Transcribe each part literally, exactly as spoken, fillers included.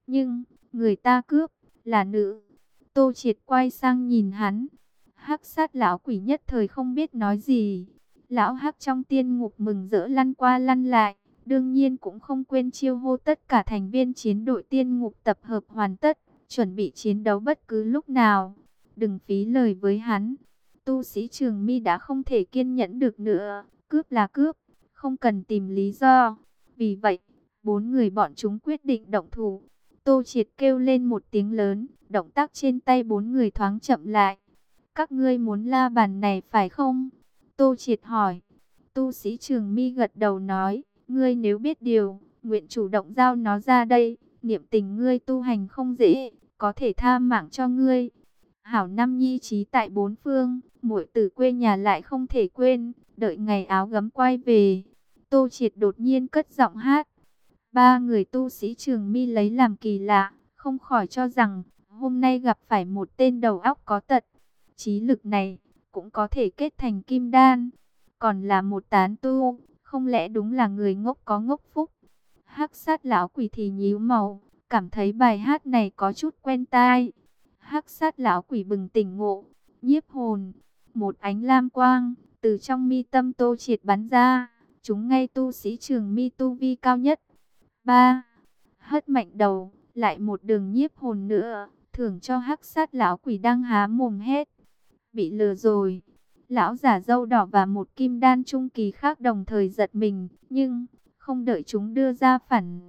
Nhưng, người ta cướp, là nữ. Tô Triệt quay sang nhìn hắn. Hắc sát lão quỷ nhất thời không biết nói gì. Lão Hắc trong tiên ngục mừng rỡ lăn qua lăn lại. Đương nhiên cũng không quên chiêu hô tất cả thành viên chiến đội tiên ngục tập hợp hoàn tất. Chuẩn bị chiến đấu bất cứ lúc nào. Đừng phí lời với hắn. Tu sĩ Trường Mi đã không thể kiên nhẫn được nữa. Cướp là cướp, không cần tìm lý do. Vì vậy, bốn người bọn chúng quyết định động thủ. Tô Triệt kêu lên một tiếng lớn, động tác trên tay bốn người thoáng chậm lại. Các ngươi muốn la bàn này phải không? Tô Triệt hỏi. Tu sĩ Trường Mi gật đầu nói, ngươi nếu biết điều, nguyện chủ động giao nó ra đây. Niệm tình ngươi tu hành không dễ, có thể tha mạng cho ngươi. Hảo năm nhi trí tại bốn phương, muội tử quê nhà lại không thể quên, đợi ngày áo gấm quay về. Tô Triệt đột nhiên cất giọng hát. Ba người tu sĩ Trường Mi lấy làm kỳ lạ, không khỏi cho rằng hôm nay gặp phải một tên đầu óc có tật. Trí lực này cũng có thể kết thành kim đan, còn là một tán tu, không lẽ đúng là người ngốc có ngốc phúc. Hắc sát lão quỷ thì nhíu mày, cảm thấy bài hát này có chút quen tai. Hắc sát lão quỷ bừng tỉnh ngộ, nhiếp hồn, một ánh lam quang từ trong mi tâm Tô Triệt bắn ra, chúng ngay tu sĩ Trường Mi tu vi cao nhất. Ba, hất mạnh đầu, lại một đường nhiếp hồn nữa, thưởng cho hắc sát lão quỷ đang há mồm hét. Bị lừa rồi. Lão giả râu đỏ và một kim đan trung kỳ khác đồng thời giật mình, nhưng không đợi chúng đưa ra phản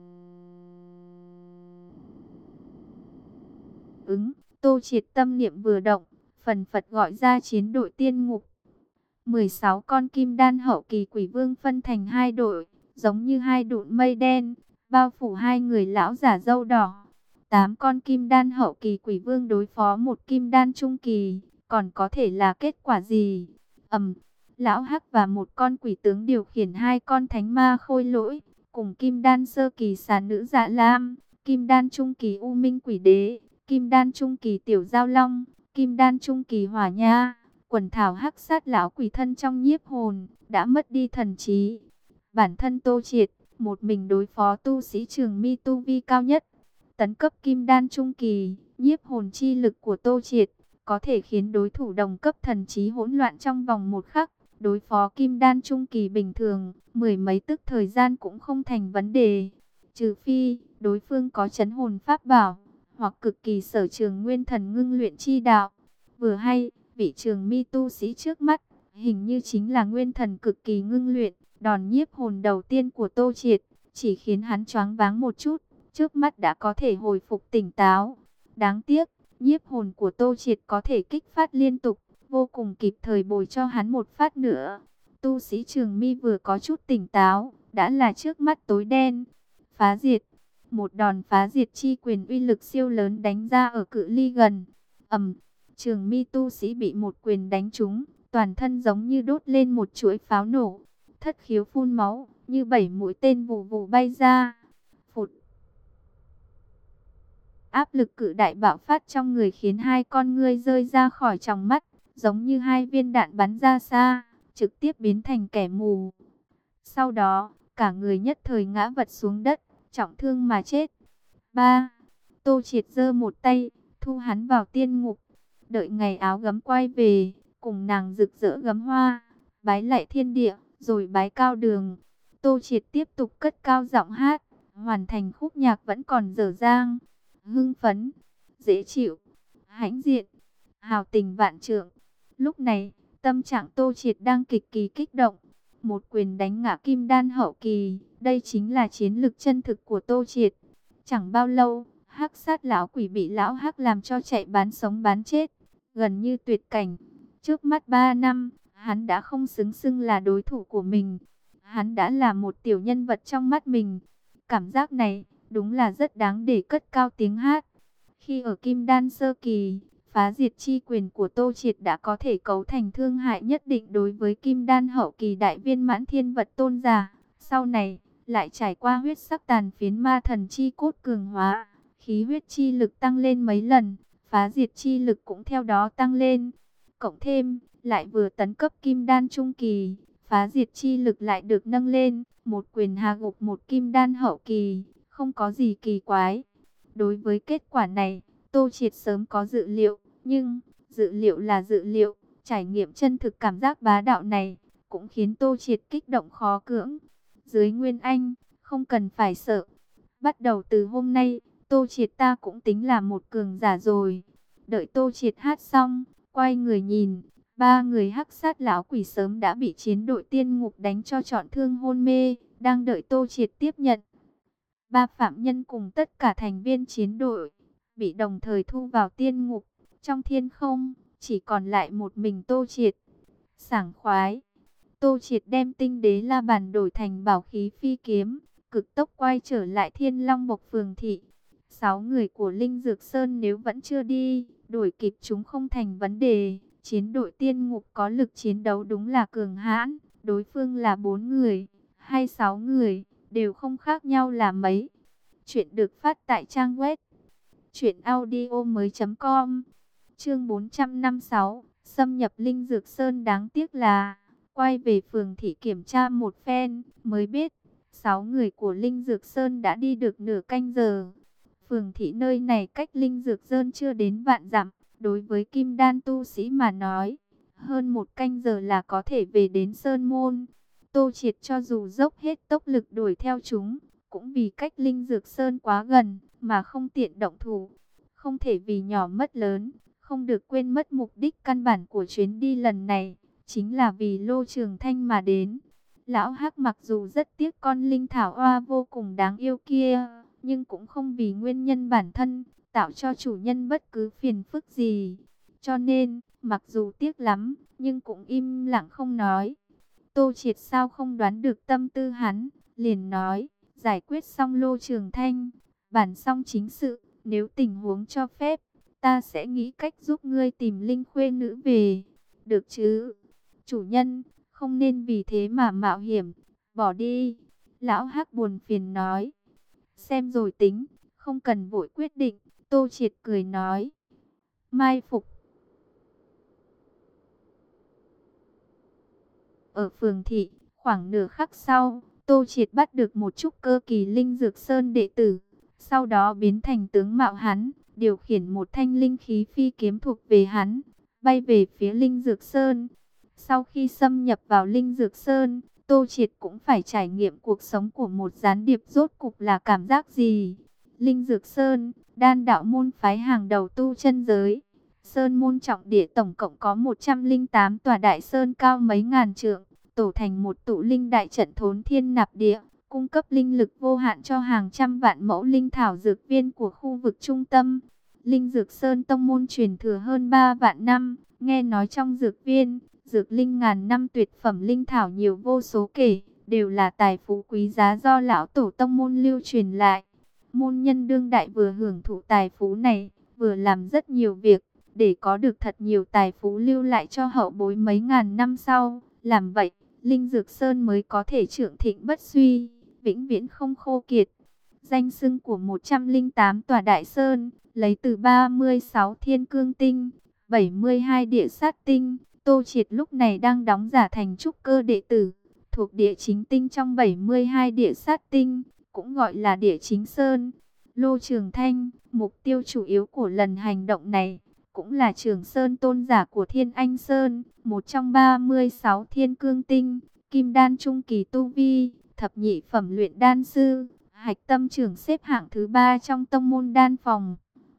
ứng, Tô Triệt tâm niệm vừa động, phần phật gọi ra chiến đội tiên ngục. mười sáu con kim đan hậu kỳ quỷ vương phân thành hai đội, giống như hai đụn mây đen, bao phủ hai người lão giả râu đỏ. Tám con kim đan hậu kỳ quỷ vương đối phó một kim đan trung kỳ, còn có thể là kết quả gì? Ầm, lão Hắc và một con quỷ tướng điều khiển hai con thánh ma khôi lỗi, cùng kim đan sơ kỳ xà nữ Dạ Lam, kim đan trung kỳ U Minh quỷ đế, kim đan trung kỳ tiểu giao long, kim đan trung kỳ hỏa nha. Quần thảo hắc sát lão quỷ thân trong nhiếp hồn, đã mất đi thần trí. Bản thân Tô Triệt, một mình đối phó tu sĩ Trường Mi tu vi cao nhất. Tấn cấp kim đan trung kỳ, nhiếp hồn chi lực của Tô Triệt, có thể khiến đối thủ đồng cấp thần trí hỗn loạn trong vòng một khắc. Đối phó kim đan trung kỳ bình thường, mười mấy tức thời gian cũng không thành vấn đề. Trừ phi, đối phương có trấn hồn pháp bảo, hoặc cực kỳ sở trường nguyên thần ngưng luyện chi đạo. Vừa hay, vị Trường Mi tu sĩ trước mắt, hình như chính là nguyên thần cực kỳ ngưng luyện. Đòn nhiếp hồn đầu tiên của Tô Triệt, chỉ khiến hắn choáng váng một chút, trước mắt đã có thể hồi phục tỉnh táo. Đáng tiếc, nhiếp hồn của Tô Triệt có thể kích phát liên tục, vô cùng kịp thời bồi cho hắn một phát nữa. Tu sĩ Trường Mi vừa có chút tỉnh táo, đã là trước mắt tối đen. Phá diệt, một đòn phá diệt chi quyền uy lực siêu lớn đánh ra ở cự ly gần. Ầm, Trường Mi tu sĩ bị một quyền đánh trúng, toàn thân giống như đốt lên một chuỗi pháo nổ. Thất khiếu phun máu, như bảy mũi tên vù vù bay ra. Phụt. Áp lực cự đại bạo phát trong người khiến hai con ngươi rơi ra khỏi tròng mắt, giống như hai viên đạn bắn ra xa, trực tiếp biến thành kẻ mù. Sau đó, cả người nhất thời ngã vật xuống đất, trọng thương mà chết. Ba. Tô Triệt giơ một tay, thu hắn vào tiên ngục. Đợi ngày áo gấm quay về, cùng nàng rực rỡ gấm hoa, bái lạy thiên địa, rồi bái cao đường. Tô Triệt tiếp tục cất cao giọng hát, hoàn thành khúc nhạc vẫn còn dở dang. Hưng phấn, dễ chịu, hãnh diện, hào tình vạn trượng. Lúc này, tâm trạng Tô Triệt đang cực kỳ kích động. Một quyền đánh ngã kim đan hậu kỳ, đây chính là chiến lực chân thực của Tô Triệt. Chẳng bao lâu, hắc sát lão quỷ bị lão hắc làm cho chạy bán sống bán chết, gần như tuyệt cảnh. Trước mắt ba năm, hắn đã không xứng xưng là đối thủ của mình. Hắn đã là một tiểu nhân vật trong mắt mình. Cảm giác này, đúng là rất đáng để cất cao tiếng hát. Khi ở kim đan sơ kỳ, phá diệt chi quyền của Tô Triệt đã có thể cấu thành thương hại nhất định đối với kim đan hậu kỳ đại viên mãn thiên vật tôn giả. Sau này, lại trải qua huyết sắc tàn phiến ma thần chi cốt cường hóa, khí huyết chi lực tăng lên mấy lần, phá diệt chi lực cũng theo đó tăng lên. Cộng thêm, lại vừa tấn cấp kim đan trung kỳ, phá diệt chi lực lại được nâng lên, một quyền hạ gục một kim đan hậu kỳ, không có gì kỳ quái. Đối với kết quả này, Tô Triệt sớm có dự liệu, nhưng dự liệu là dự liệu, trải nghiệm chân thực cảm giác bá đạo này cũng khiến Tô Triệt kích động khó cưỡng. Dưới Nguyên Anh, không cần phải sợ. Bắt đầu từ hôm nay, Tô Triệt ta cũng tính là một cường giả rồi. Đợi Tô Triệt hát xong, quay người nhìn, ba người hắc sát lão quỷ sớm đã bị chiến đội tiên ngục đánh cho trọn thương hôn mê, đang đợi Tô Triệt tiếp nhận. Ba phạm nhân cùng tất cả thành viên chiến đội bị đồng thời thu vào tiên ngục. Trong thiên không, chỉ còn lại một mình Tô Triệt. Sảng khoái, Tô Triệt đem tinh đế la bàn đổi thành bảo khí phi kiếm, cực tốc quay trở lại Thiên Long Bộc phường thị. Sáu người của Linh Dược Sơn nếu vẫn chưa đi, đuổi kịp chúng không thành vấn đề. Chiến đội tiên ngục có lực chiến đấu đúng là cường hãn, đối phương là bốn người hay sáu người, đều không khác nhau là mấy. Chuyện được phát tại trang web truyện audio mới.com. Chương bốn trăm năm mươi sáu, xâm nhập Linh Dược Sơn. Đáng tiếc là quay về phường thị kiểm tra một phen mới biết sáu người của Linh Dược Sơn đã đi được nửa canh giờ. Phường thị nơi này cách Linh Dược Sơn chưa đến vạn dặm, đối với kim đan tu sĩ mà nói, hơn một canh giờ là có thể về đến Sơn Môn. Tô Triệt cho dù dốc hết tốc lực đuổi theo chúng, cũng vì cách Linh Dược Sơn quá gần mà không tiện động thủ. Không thể vì nhỏ mất lớn, không được quên mất mục đích căn bản của chuyến đi lần này, chính là vì Lô Trường Thanh mà đến. Lão Hắc mặc dù rất tiếc con linh thảo oa vô cùng đáng yêu kia, nhưng cũng không vì nguyên nhân bản thân, tạo cho chủ nhân bất cứ phiền phức gì. Cho nên, mặc dù tiếc lắm, nhưng cũng im lặng không nói. Tô Triệt sao không đoán được tâm tư hắn, liền nói, giải quyết xong Lô Trường Thanh, bản xong chính sự, nếu tình huống cho phép, ta sẽ nghĩ cách giúp ngươi tìm linh khuê nữ về. Được chứ? Chủ nhân, không nên vì thế mà mạo hiểm, bỏ đi. Lão Hắc buồn phiền nói. Xem rồi tính, không cần vội quyết định. Tô Triệt cười nói. Mai phục. Ở phường thị, khoảng nửa khắc sau, Tô Triệt bắt được một chút cơ kỳ Linh Dược Sơn đệ tử. Sau đó biến thành tướng mạo hắn, điều khiển một thanh linh khí phi kiếm thuộc về hắn, bay về phía Linh Dược Sơn. Sau khi xâm nhập vào Linh Dược Sơn, Tô Triệt cũng phải trải nghiệm cuộc sống của một gián điệp rốt cục là cảm giác gì. Linh Dược Sơn, đan đạo môn phái hàng đầu tu chân giới. Sơn môn trọng địa tổng cộng có một trăm linh tám tòa đại sơn cao mấy ngàn trượng, tổ thành một tụ linh đại trận thốn thiên nạp địa, cung cấp linh lực vô hạn cho hàng trăm vạn mẫu linh thảo dược viên của khu vực trung tâm. Linh Dược Sơn tông môn truyền thừa hơn ba vạn năm, nghe nói trong dược viên, dược linh ngàn năm tuyệt phẩm linh thảo nhiều vô số kể, đều là tài phú quý giá do lão tổ tông môn lưu truyền lại. Môn nhân đương đại vừa hưởng thụ tài phú này, vừa làm rất nhiều việc, để có được thật nhiều tài phú lưu lại cho hậu bối mấy ngàn năm sau. Làm vậy, Linh Dược Sơn mới có thể trưởng thịnh bất suy, vĩnh viễn không khô kiệt. Danh xưng của một trăm linh tám tòa đại sơn, lấy từ ba mươi sáu thiên cương tinh, bảy mươi hai địa sát tinh. Tô Triệt lúc này đang đóng giả thành trúc cơ đệ tử, thuộc địa chính tinh trong bảy mươi hai địa sát tinh, cũng gọi là địa chính sơn. Lô Trường Thanh, mục tiêu chủ yếu của lần hành động này, cũng là Trường Sơn tôn giả của Thiên Anh Sơn, một trong ba mươi sáu thiên cương tinh, kim đan trung kỳ tu vi, thập nhị phẩm luyện đan sư, hạch tâm trưởng xếp hạng thứ ba trong tông môn đan phòng.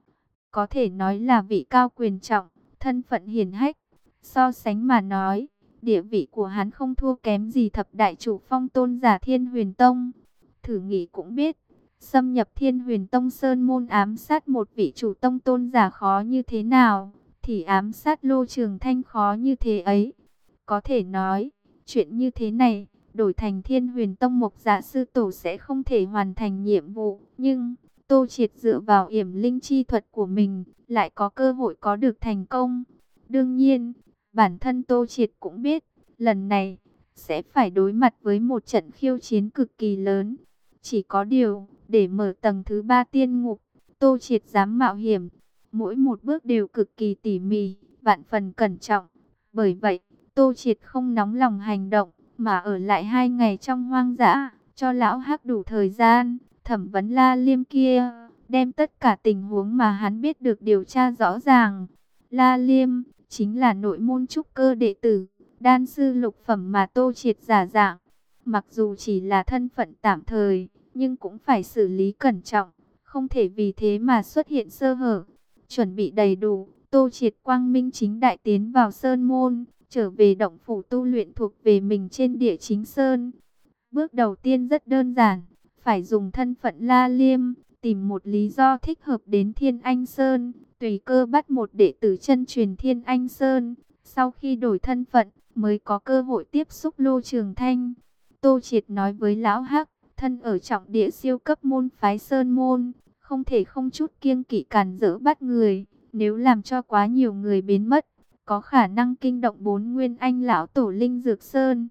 Có thể nói là vị cao quyền trọng, thân phận hiển hách. So sánh mà nói, địa vị của hắn không thua kém gì thập đại chủ phong tôn giả Thiên Huyền Tông. Thử nghĩ cũng biết, xâm nhập Thiên Huyền Tông sơn môn ám sát một vị chủ tông tôn giả khó như thế nào, thì ám sát Lô Trường Thanh khó như thế ấy. Có thể nói, chuyện như thế này, đổi thành Thiên Huyền Tông Mộc Dạ sư tổ sẽ không thể hoàn thành nhiệm vụ, nhưng Tô Triệt dựa vào yểm linh chi thuật của mình, lại có cơ hội có được thành công. Đương nhiên, bản thân Tô Triệt cũng biết, lần này sẽ phải đối mặt với một trận khiêu chiến cực kỳ lớn. Chỉ có điều, để mở tầng thứ ba tiên ngục, Tô Triệt dám mạo hiểm, mỗi một bước đều cực kỳ tỉ mỉ, vạn phần cẩn trọng. Bởi vậy, Tô Triệt không nóng lòng hành động, mà ở lại hai ngày trong hoang dã, cho lão Hắc đủ thời gian thẩm vấn La Liêm kia. đem tất cả tình huống mà hắn biết được điều tra rõ ràng. La Liêm chính là nội môn trúc cơ đệ tử, đan sư lục phẩm mà Tô Triệt giả dạng. Mặc dù chỉ là thân phận tạm thời, nhưng cũng phải xử lý cẩn trọng, không thể vì thế mà xuất hiện sơ hở. Chuẩn bị đầy đủ, Tô Triệt quang minh chính đại tiến vào sơn môn, trở về động phủ tu luyện thuộc về mình trên địa chính sơn. Bước đầu tiên rất đơn giản, phải dùng thân phận La Liêm, tìm một lý do thích hợp đến Thiên Anh Sơn, tùy cơ bắt một đệ tử chân truyền Thiên Anh Sơn. Sau khi đổi thân phận, mới có cơ hội tiếp xúc Lô Trường Thanh. Tô Triệt nói với Lão Hắc, thân ở trọng địa siêu cấp môn phái Sơn Môn, không thể không chút kiêng kỵ cản rỡ bắt người. Nếu làm cho quá nhiều người biến mất, có khả năng kinh động bốn nguyên anh lão tổ Linh Dược Sơn.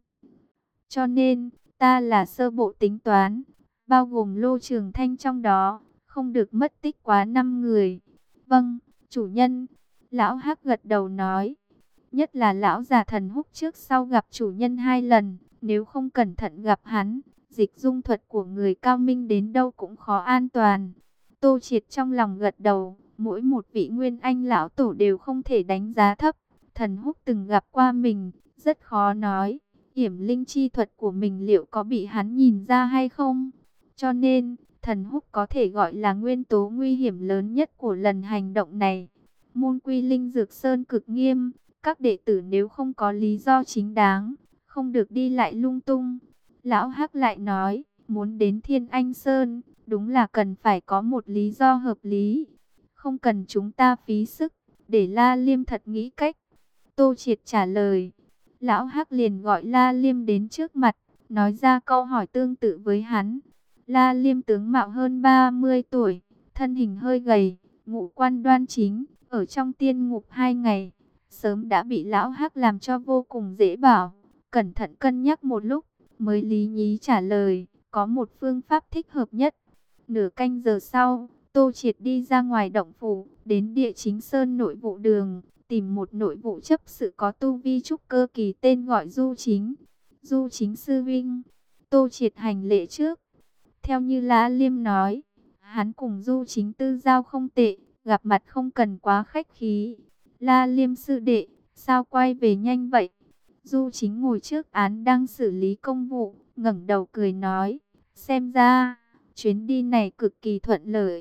Cho nên, ta là sơ bộ tính toán, bao gồm Lô Trường Thanh trong đó, không được mất tích quá năm người. Vâng, chủ nhân. Lão Hắc gật đầu nói. Nhất là lão già Thần Húc trước sau gặp chủ nhân hai lần, nếu không cẩn thận gặp hắn, dịch dung thuật của người cao minh đến đâu cũng khó an toàn. Tô Triệt trong lòng gật đầu, mỗi một vị nguyên anh lão tổ đều không thể đánh giá thấp. Thần Húc từng gặp qua mình, rất khó nói, hiểm linh chi thuật của mình liệu có bị hắn nhìn ra hay không. Cho nên, Thần Húc có thể gọi là nguyên tố nguy hiểm lớn nhất của lần hành động này. Môn quy Linh Dược Sơn cực nghiêm, các đệ tử nếu không có lý do chính đáng, không được đi lại lung tung. Lão Hắc lại nói, muốn đến Thiên Anh Sơn, đúng là cần phải có một lý do hợp lý. Không cần chúng ta phí sức, để La Liêm thật nghĩ cách. Tô Triệt trả lời. Lão Hắc liền gọi La Liêm đến trước mặt, nói ra câu hỏi tương tự với hắn. La Liêm tướng mạo hơn ba mươi tuổi, thân hình hơi gầy, ngũ quan đoan chính, ở trong tiên ngục hai ngày, sớm đã bị Lão Hắc làm cho vô cùng dễ bảo. Cẩn thận cân nhắc một lúc, mới lý nhí trả lời, có một phương pháp thích hợp nhất. Nửa canh giờ sau, Tô Triệt đi ra ngoài động phủ, đến địa chính sơn nội vụ đường, tìm một nội vụ chấp sự có tu vi trúc cơ kỳ tên gọi Du Chính. Du Chính sư vinh. Tô Triệt hành lễ trước. Theo như La Liêm nói, hắn cùng Du Chính tư giao không tệ, gặp mặt không cần quá khách khí. La Liêm sư đệ, sao quay về nhanh vậy? Du Chính ngồi trước án đang xử lý công vụ, ngẩng đầu cười nói, xem ra chuyến đi này cực kỳ thuận lợi.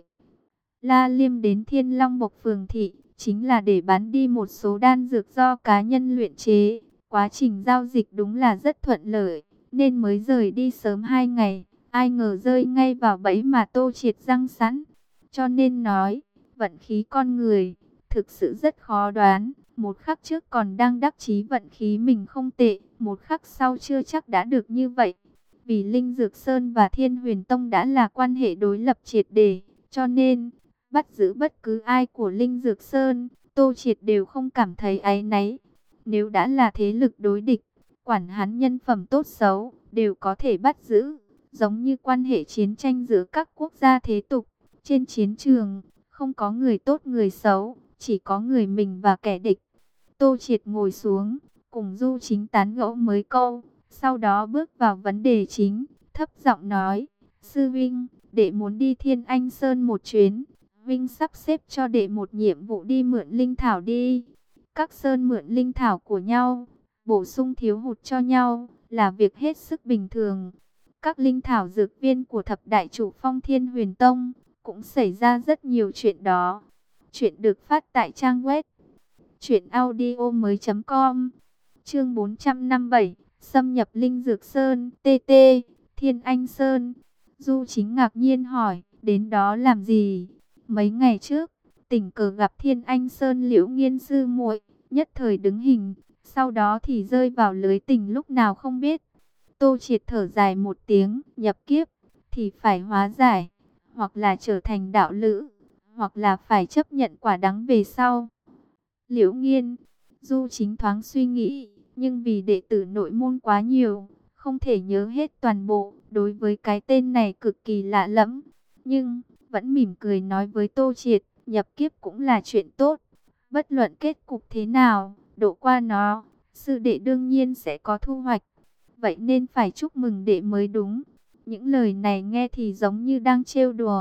La Liêm đến Thiên Long Bộc phường thị, chính là để bán đi một số đan dược do cá nhân luyện chế. Quá trình giao dịch đúng là rất thuận lợi, nên mới rời đi sớm hai ngày. Ai ngờ rơi ngay vào bẫy mà Tô Triệt răng sẵn. Cho nên nói, vận khí con người, thực sự rất khó đoán. Một khắc trước còn đang đắc chí vận khí mình không tệ, một khắc sau chưa chắc đã được như vậy. Vì Linh Dược Sơn và Thiên Huyền Tông đã là quan hệ đối lập triệt để, cho nên bắt giữ bất cứ ai của Linh Dược Sơn, Tô Triệt đều không cảm thấy áy náy. Nếu đã là thế lực đối địch, quản hắn nhân phẩm tốt xấu, đều có thể bắt giữ. Giống như quan hệ chiến tranh giữa các quốc gia thế tục, trên chiến trường, không có người tốt người xấu, chỉ có người mình và kẻ địch. Tô Triệt ngồi xuống, cùng Du Chính tán gẫu mấy câu, sau đó bước vào vấn đề chính, thấp giọng nói, sư vinh, đệ muốn đi Thiên Anh Sơn một chuyến, vinh sắp xếp cho đệ một nhiệm vụ đi mượn linh thảo đi. Các sơn mượn linh thảo của nhau, bổ sung thiếu hụt cho nhau, là việc hết sức bình thường. Các linh thảo dược viên của thập đại chủ phong Thiên Huyền Tông, cũng xảy ra rất nhiều chuyện đó. Chuyện được phát tại trang web truyện audio mới chấm com. Chương bốn trăm năm mươi bảy, xâm nhập Linh Dược Sơn, tê tê, Thiên Anh Sơn. Du Chính ngạc nhiên hỏi, đến đó làm gì? Mấy ngày trước, tình cờ gặp Thiên Anh Sơn Liễu Nghiên sư muội, nhất thời đứng hình, sau đó thì rơi vào lưới tình lúc nào không biết. Tô Triệt thở dài một tiếng, nhập kiếp thì phải hóa giải, hoặc là trở thành đạo lữ, hoặc là phải chấp nhận quả đắng về sau. Liễu Nghiên, Du Chính thoáng suy nghĩ, nhưng vì đệ tử nội môn quá nhiều, không thể nhớ hết toàn bộ, đối với cái tên này cực kỳ lạ lẫm, nhưng vẫn mỉm cười nói với Tô Triệt, nhập kiếp cũng là chuyện tốt, bất luận kết cục thế nào, độ qua nó, sư đệ đương nhiên sẽ có thu hoạch, vậy nên phải chúc mừng đệ mới đúng. Những lời này nghe thì giống như đang trêu đùa,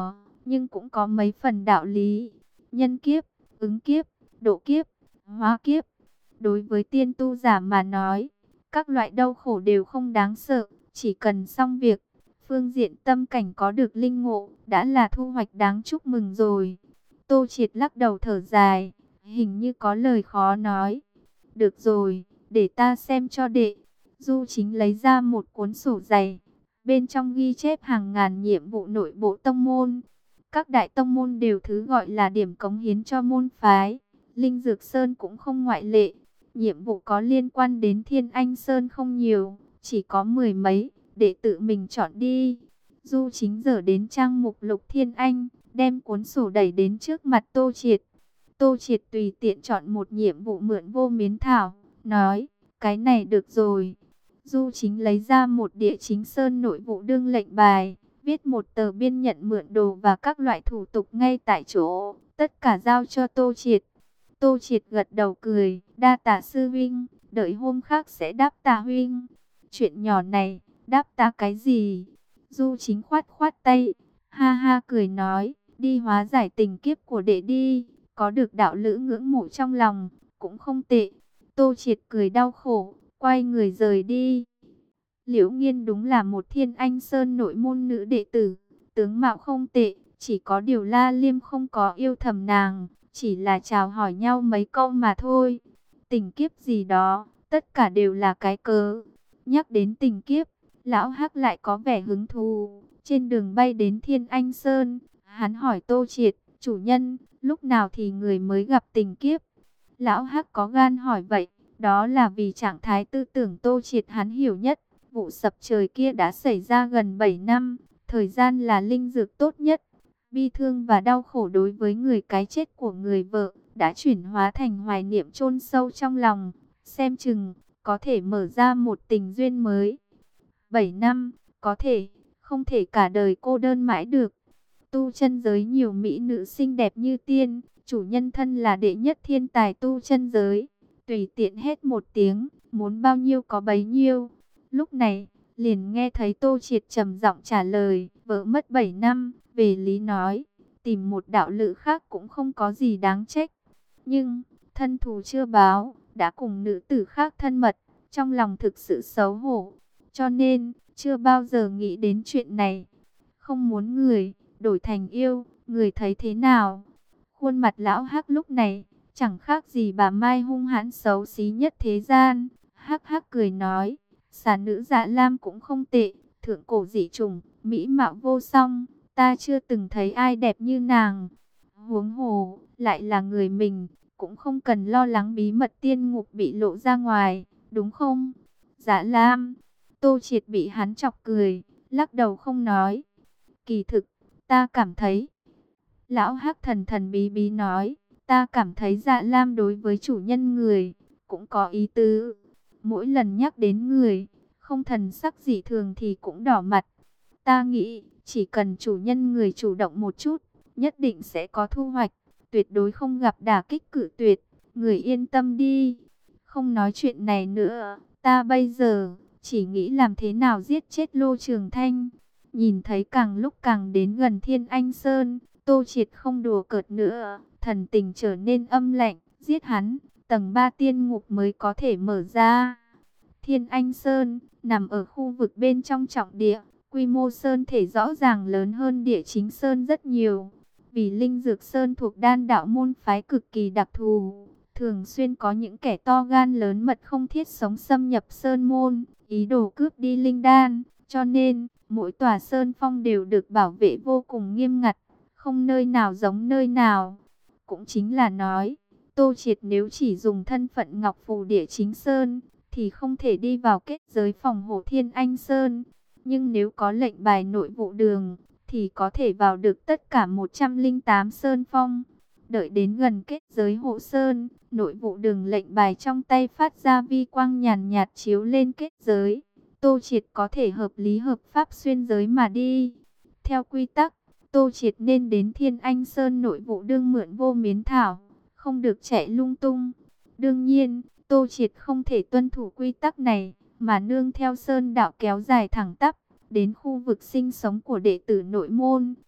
nhưng cũng có mấy phần đạo lý. Nhân kiếp, ứng kiếp, độ kiếp, hóa kiếp. Đối với tiên tu giả mà nói, các loại đau khổ đều không đáng sợ, chỉ cần xong việc, phương diện tâm cảnh có được linh ngộ, đã là thu hoạch đáng chúc mừng rồi. Tô Triệt lắc đầu thở dài, hình như có lời khó nói. Được rồi, để ta xem cho đệ. Du Chính lấy ra một cuốn sổ dày, bên trong ghi chép hàng ngàn nhiệm vụ nội bộ tông môn. Các đại tông môn đều thứ gọi là điểm cống hiến cho môn phái. Linh Dược Sơn cũng không ngoại lệ. Nhiệm vụ có liên quan đến Thiên Anh Sơn không nhiều, chỉ có mười mấy, để tự mình chọn đi. Du Chính dở đến trang mục lục Thiên Anh, đem cuốn sổ đẩy đến trước mặt Tô Triệt. Tô Triệt tùy tiện chọn một nhiệm vụ mượn vô miến thảo, nói, cái này được rồi. Du Chính lấy ra một địa chính sơn nội vụ đương lệnh bài, viết một tờ biên nhận mượn đồ và các loại thủ tục ngay tại chỗ, tất cả giao cho Tô Triệt. Tô Triệt gật đầu cười, đa tạ sư huynh, đợi hôm khác sẽ đáp tạ huynh. Chuyện nhỏ này, đáp tạ cái gì? Du Chính khoát khoát tay, ha ha cười nói, đi hóa giải tình kiếp của đệ đi, có được đạo lữ ngưỡng mộ trong lòng, cũng không tệ. Tô Triệt cười đau khổ, quay người rời đi. Liễu Nghiên đúng là một Thiên Anh Sơn nội môn nữ đệ tử, tướng mạo không tệ, chỉ có điều La Liêm không có yêu thầm nàng, chỉ là chào hỏi nhau mấy câu mà thôi. Tình kiếp gì đó, tất cả đều là cái cớ. Nhắc đến tình kiếp, lão Hắc lại có vẻ hứng thú. Trên đường bay đến Thiên Anh Sơn, hắn hỏi Tô Triệt, chủ nhân, lúc nào thì người mới gặp tình kiếp? Lão Hắc có gan hỏi vậy, đó là vì trạng thái tư tưởng Tô Triệt hắn hiểu nhất. Vụ sập trời kia đã xảy ra gần bảy năm, thời gian là linh dược tốt nhất. Bi thương và đau khổ đối với người cái chết của người vợ đã chuyển hóa thành hoài niệm chôn sâu trong lòng, xem chừng có thể mở ra một tình duyên mới. Bảy năm, có thể, không thể cả đời cô đơn mãi được. Tu chân giới nhiều mỹ nữ xinh đẹp như tiên, chủ nhân thân là đệ nhất thiên tài tu chân giới, tùy tiện hết một tiếng, muốn bao nhiêu có bấy nhiêu. Lúc này, liền nghe thấy Tô Triệt trầm giọng trả lời, vợ mất bảy năm, về lý nói, tìm một đạo lữ khác cũng không có gì đáng trách. Nhưng, thân thù chưa báo, đã cùng nữ tử khác thân mật, trong lòng thực sự xấu hổ. Cho nên, chưa bao giờ nghĩ đến chuyện này. Không muốn người, đổi thành yêu, người thấy thế nào? Khuôn mặt lão Hắc lúc này, chẳng khác gì bà Mai hung hãn xấu xí nhất thế gian. Hắc Hắc cười nói, xà nữ Dạ Lam cũng không tệ, thượng cổ dị trùng, mỹ mạo vô song, ta chưa từng thấy ai đẹp như nàng. Huống hồ, lại là người mình, cũng không cần lo lắng bí mật tiên ngục bị lộ ra ngoài, đúng không? Dạ Lam, Tô Triệt bị hắn chọc cười, lắc đầu không nói. Kỳ thực, ta cảm thấy, lão Hắc thần thần bí bí nói, ta cảm thấy Dạ Lam đối với chủ nhân người, cũng có ý tứ. Mỗi lần nhắc đến người, không thần sắc dị thường thì cũng đỏ mặt. Ta nghĩ, chỉ cần chủ nhân người chủ động một chút, nhất định sẽ có thu hoạch, tuyệt đối không gặp đả kích cự tuyệt. Người yên tâm đi, không nói chuyện này nữa, ta bây giờ chỉ nghĩ làm thế nào giết chết Lô Trường Thanh. Nhìn thấy càng lúc càng đến gần Thiên Anh Sơn, Tô Triệt không đùa cợt nữa, thần tình trở nên âm lạnh, giết hắn, tầng ba tiên ngục mới có thể mở ra. Thiên Anh Sơn nằm ở khu vực bên trong trọng địa, quy mô sơn thể rõ ràng lớn hơn địa chính sơn rất nhiều. Vì Linh Dược Sơn thuộc đan đạo môn phái cực kỳ đặc thù, thường xuyên có những kẻ to gan lớn mật không thiết sống xâm nhập sơn môn, ý đồ cướp đi linh đan, cho nên mỗi tòa sơn phong đều được bảo vệ vô cùng nghiêm ngặt, không nơi nào giống nơi nào. Cũng chính là nói, Tô Triệt nếu chỉ dùng thân phận Ngọc Phù Địa Chính Sơn, thì không thể đi vào kết giới phòng hộ Thiên Anh Sơn. Nhưng nếu có lệnh bài nội vụ đường, thì có thể vào được tất cả một trăm lẻ tám sơn phong. Đợi đến gần kết giới hộ sơn, nội vụ đường lệnh bài trong tay phát ra vi quang nhàn nhạt chiếu lên kết giới. Tô Triệt có thể hợp lý hợp pháp xuyên giới mà đi. Theo quy tắc, Tô Triệt nên đến Thiên Anh Sơn nội vụ đương mượn vô miến thảo, không được chạy lung tung. Đương nhiên, Tô Triệt không thể tuân thủ quy tắc này, mà nương theo sơn đạo kéo dài thẳng tắp, đến khu vực sinh sống của đệ tử nội môn,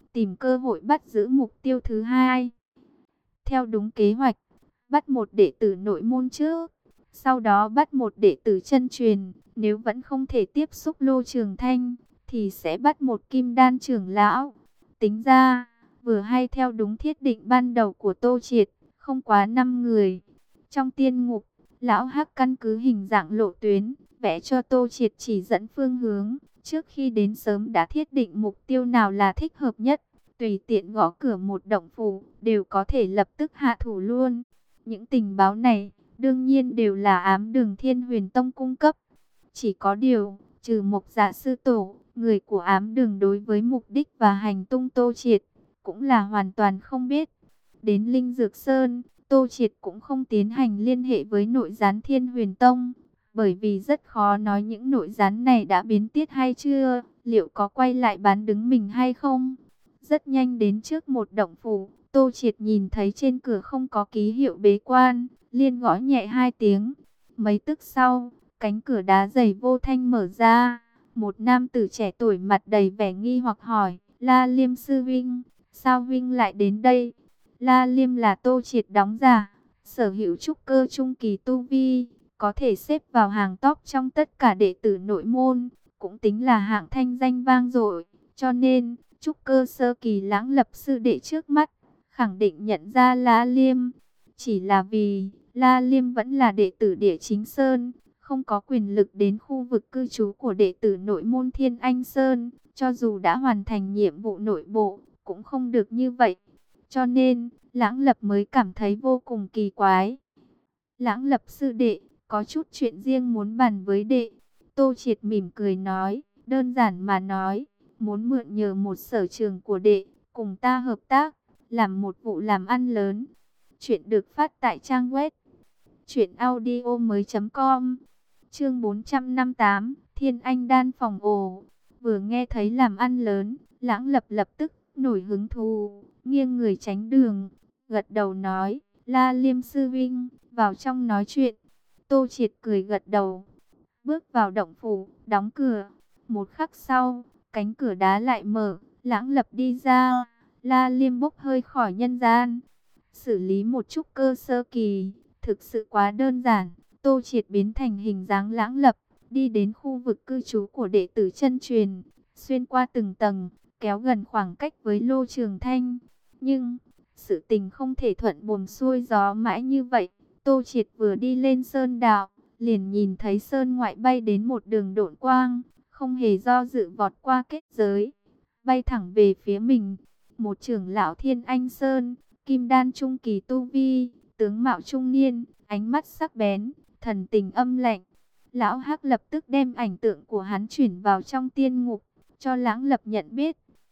tìm cơ hội bắt giữ mục tiêu thứ hai. Theo đúng kế hoạch, bắt một đệ tử nội môn trước, sau đó bắt một đệ tử chân truyền, nếu vẫn không thể tiếp xúc Lô Trường Thanh, thì sẽ bắt một kim đan trưởng lão. Tính ra, vừa hay theo đúng thiết định ban đầu của Tô Triệt, không quá năm người. Trong tiên ngục, lão Hắc căn cứ hình dạng lộ tuyến, vẽ cho Tô Triệt chỉ dẫn phương hướng. Trước khi đến sớm đã thiết định mục tiêu nào là thích hợp nhất, tùy tiện gõ cửa một động phủ, đều có thể lập tức hạ thủ luôn. Những tình báo này, đương nhiên đều là ám đường Thiên Huyền Tông cung cấp. Chỉ có điều, trừ Mộc Dạ sư tổ, người của ám đường đối với mục đích và hành tung Tô Triệt, cũng là hoàn toàn không biết. Đến Linh Dược Sơn, Tô Triệt cũng không tiến hành liên hệ với nội gián Thiên Huyền Tông, bởi vì rất khó nói những nội gián này đã biến tiết hay chưa, liệu có quay lại bán đứng mình hay không. Rất nhanh đến trước một động phủ, Tô Triệt nhìn thấy trên cửa không có ký hiệu bế quan, liền gõ nhẹ hai tiếng. Mấy tức sau, cánh cửa đá dày vô thanh mở ra, một nam tử trẻ tuổi mặt đầy vẻ nghi hoặc hỏi: La Liêm sư huynh, sao huynh lại đến đây? La Liêm là Tô Triệt đóng giả, sở hữu trúc cơ trung kỳ tu vi, có thể xếp vào hàng top trong tất cả đệ tử nội môn, cũng tính là hạng thanh danh vang dội, cho nên trúc cơ sơ kỳ Lãng Lập sư đệ trước mắt khẳng định nhận ra La Liêm. Chỉ là vì La Liêm vẫn là đệ tử Địa Chính Sơn, không có quyền lực đến khu vực cư trú của đệ tử nội môn Thiên Anh Sơn, cho dù đã hoàn thành nhiệm vụ nội bộ, cũng không được như vậy. Cho nên, Lãng Lập mới cảm thấy vô cùng kỳ quái. Lãng Lập sư đệ, có chút chuyện riêng muốn bàn với đệ. Tô Triệt mỉm cười nói, đơn giản mà nói, muốn mượn nhờ một sở trường của đệ, cùng ta hợp tác, làm một vụ làm ăn lớn. Chuyện được phát tại trang web truyện audio mới chấm com. Chương bốn trăm năm mươi tám, Thiên Anh Đan phòng ồ. Vừa nghe thấy làm ăn lớn, Lãng Lập lập tức nổi hứng thú, nghiêng người tránh đường, gật đầu nói, La Liêm sư vinh, vào trong nói chuyện. Tô Triệt cười gật đầu, bước vào động phủ, đóng cửa. Một khắc sau, cánh cửa đá lại mở, Lãng Lập đi ra. La Liêm bốc hơi khỏi nhân gian. Xử lý một chút cơ sơ kỳ, thực sự quá đơn giản. Tô Triệt biến thành hình dáng Lãng Lập, đi đến khu vực cư trú của đệ tử chân truyền, xuyên qua từng tầng, kéo gần khoảng cách với Lô Trường Thanh. Nhưng, sự tình không thể thuận buồm xuôi gió mãi như vậy. Tô Triệt vừa đi lên sơn đạo, liền nhìn thấy sơn ngoại bay đến một đường độn quang, không hề do dự vọt qua kết giới, bay thẳng về phía mình. Một trưởng lão Thiên Anh Sơn, kim đan trung kỳ tu vi, tướng mạo trung niên, ánh mắt sắc bén, thần tình âm lạnh. Lão Hắc lập tức đem ảnh tượng của hắn chuyển vào trong tiên ngục, cho Lãng Lập nhận biết.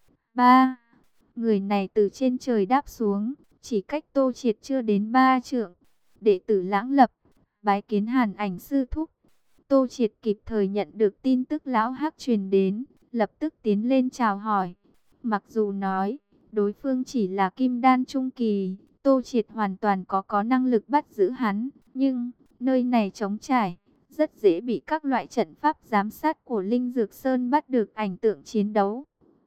Ba, người này từ trên trời đáp xuống, chỉ cách Tô Triệt chưa đến ba trượng. Đệ tử Lãng Lập, bái kiến Hàn Ảnh sư thúc. Tô Triệt kịp thời nhận được tin tức Lão Hắc truyền đến, lập tức tiến lên chào hỏi. Mặc dù nói, đối phương chỉ là kim đan trung kỳ, Tô Triệt hoàn toàn có có năng lực bắt giữ hắn, nhưng nơi này trống trải, rất dễ bị các loại trận pháp giám sát của Linh Dược Sơn bắt được ảnh tượng chiến đấu.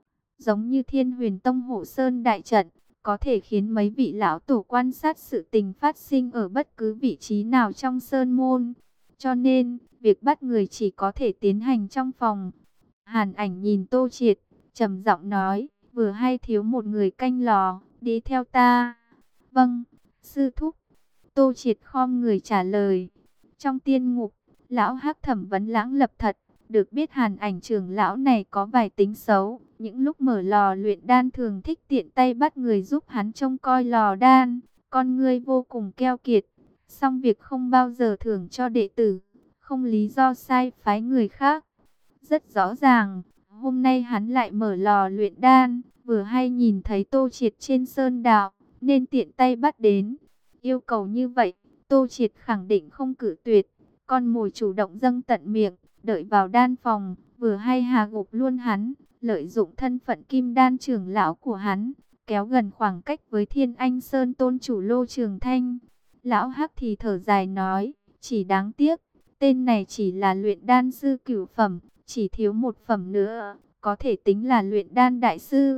Giống như Thiên Huyền Tông Hộ Sơn đại trận, có thể khiến mấy vị lão tổ quan sát sự tình phát sinh ở bất cứ vị trí nào trong sơn môn. Cho nên, việc bắt người chỉ có thể tiến hành trong phòng. Hàn Ảnh nhìn Tô Triệt, trầm giọng nói, vừa hay thiếu một người canh lò, đi theo ta. Vâng, sư thúc. Tô Triệt khom người trả lời. Trong tiên ngục, lão Hắc thẩm vấn Lãng Lập thật, được biết Hàn Ảnh trưởng lão này có vài tính xấu. Những lúc mở lò luyện đan thường thích tiện tay bắt người giúp hắn trông coi lò đan. Con ngươi vô cùng keo kiệt, xong việc không bao giờ thưởng cho đệ tử, không lý do sai phái người khác. Rất rõ ràng, hôm nay hắn lại mở lò luyện đan, vừa hay nhìn thấy Tô Triệt trên sơn đạo, nên tiện tay bắt đến. Yêu cầu như vậy, Tô Triệt khẳng định không cự tuyệt. Con mồi chủ động dâng tận miệng, đợi vào đan phòng, vừa hay hạ gục luôn hắn, lợi dụng thân phận kim đan trưởng lão của hắn, kéo gần khoảng cách với Thiên Anh Sơn tôn chủ Lô Trường Thanh. Lão Hắc thì thở dài nói, chỉ đáng tiếc, tên này chỉ là luyện đan sư cửu phẩm, chỉ thiếu một phẩm nữa, có thể tính là luyện đan đại sư.